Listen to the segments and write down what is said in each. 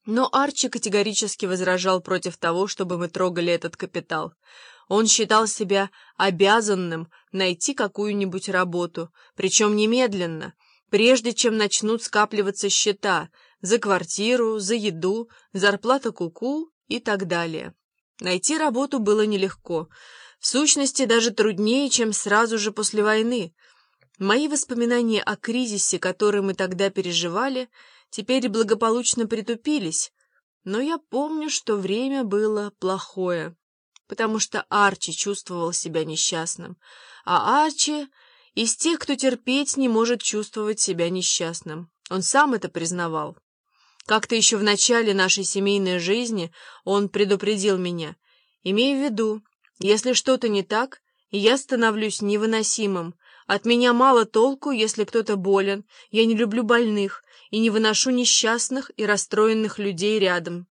Но Арчи категорически возражал против того, чтобы мы трогали этот капитал. Он считал себя обязанным найти какую-нибудь работу, причем немедленно, прежде чем начнут скапливаться счета за квартиру, за еду, зарплата куку и так далее. Найти работу было нелегко, в сущности даже труднее, чем сразу же после войны. Мои воспоминания о кризисе, который мы тогда переживали, теперь благополучно притупились, но я помню, что время было плохое, потому что Арчи чувствовал себя несчастным, а Арчи из тех, кто терпеть не может чувствовать себя несчастным. Он сам это признавал. Как-то еще в начале нашей семейной жизни он предупредил меня: «Имей в виду, если что-то не так, я становлюсь невыносимым. От меня мало толку, если кто-то болен, я не люблю больных и не выношу несчастных и расстроенных людей рядом».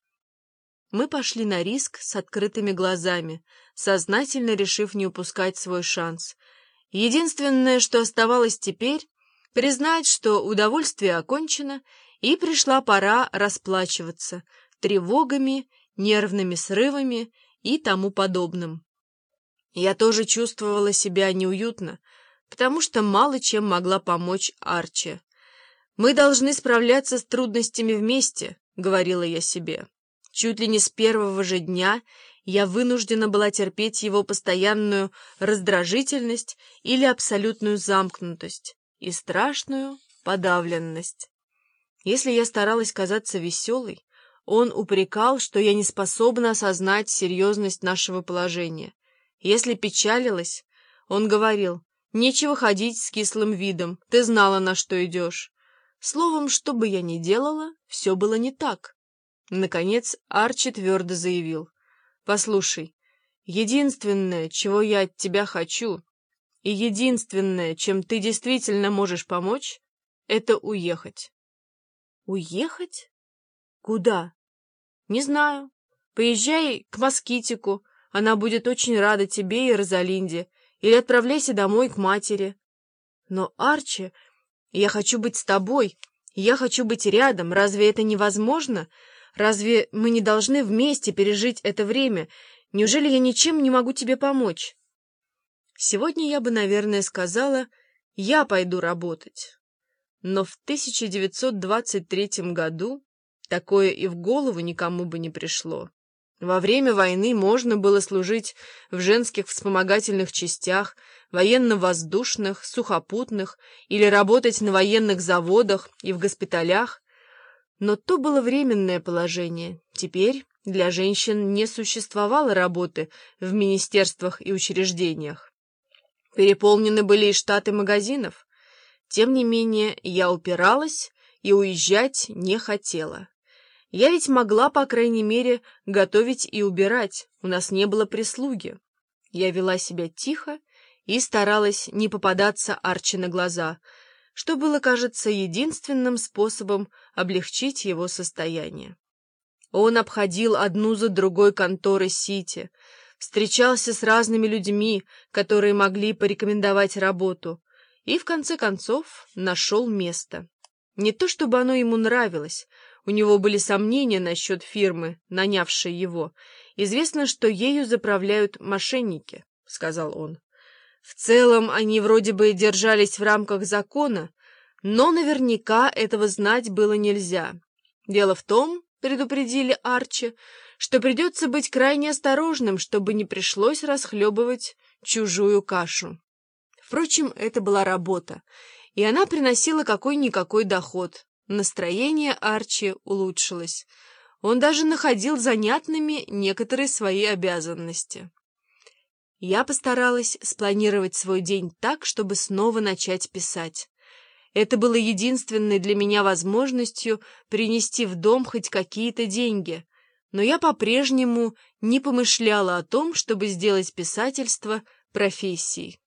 Мы пошли на риск с открытыми глазами, сознательно решив не упускать свой шанс. Единственное, что оставалось теперь, признать, что удовольствие окончено, и пришла пора расплачиваться тревогами, нервными срывами и тому подобным. Я тоже чувствовала себя неуютно, потому что мало чем могла помочь Арчи. «Мы должны справляться с трудностями вместе», — говорила я себе. Чуть ли не с первого же дня я вынуждена была терпеть его постоянную раздражительность или абсолютную замкнутость и страшную подавленность. Если я старалась казаться веселой, он упрекал, что я не способна осознать серьезность нашего положения. Если печалилась, он говорил: «Нечего ходить с кислым видом, ты знала, на что идешь». Словом, что бы я ни делала, все было не так. Наконец Арчи твердо заявил: «Послушай, единственное, чего я от тебя хочу, и единственное, чем ты действительно можешь помочь, это уехать». «Уехать? Куда?» «Не знаю. Поезжай к Москитику, она будет очень рада тебе и Розалинде, или отправляйся домой к матери». «Но, Арчи, я хочу быть с тобой, я хочу быть рядом, разве это невозможно? Разве мы не должны вместе пережить это время? Неужели я ничем не могу тебе помочь?» Сегодня я бы, наверное, сказала: «Я пойду работать». Но в 1923 году такое и в голову никому бы не пришло. Во время войны можно было служить в женских вспомогательных частях, военно-воздушных, сухопутных или работать на военных заводах и в госпиталях. Но то было временное положение. Теперь для женщин не существовало работы в министерствах и учреждениях. Переполнены были и штаты магазинов. Тем не менее, я упиралась и уезжать не хотела. Я ведь могла, по крайней мере, готовить и убирать, у нас не было прислуги. Я вела себя тихо и старалась не попадаться Арчи на глаза, что было, кажется, единственным способом облегчить его состояние. Он обходил одну за другой конторы Сити, встречался с разными людьми, которые могли порекомендовать работу, и, в конце концов, нашел место. Не то чтобы оно ему нравилось, у него были сомнения насчет фирмы, нанявшей его. «Известно, что ею заправляют мошенники», — сказал он. В целом они вроде бы держались в рамках закона, но наверняка этого знать было нельзя. Дело в том, предупредили Арчи, что придется быть крайне осторожным, чтобы не пришлось расхлебывать чужую кашу. Впрочем, это была работа, и она приносила какой-никакой доход. Настроение Арчи улучшилось. Он даже находил занятными некоторые свои обязанности. Я постаралась спланировать свой день так, чтобы снова начать писать. Это было единственной для меня возможностью принести в дом хоть какие-то деньги, но я по-прежнему не помышляла о том, чтобы сделать писательство профессией.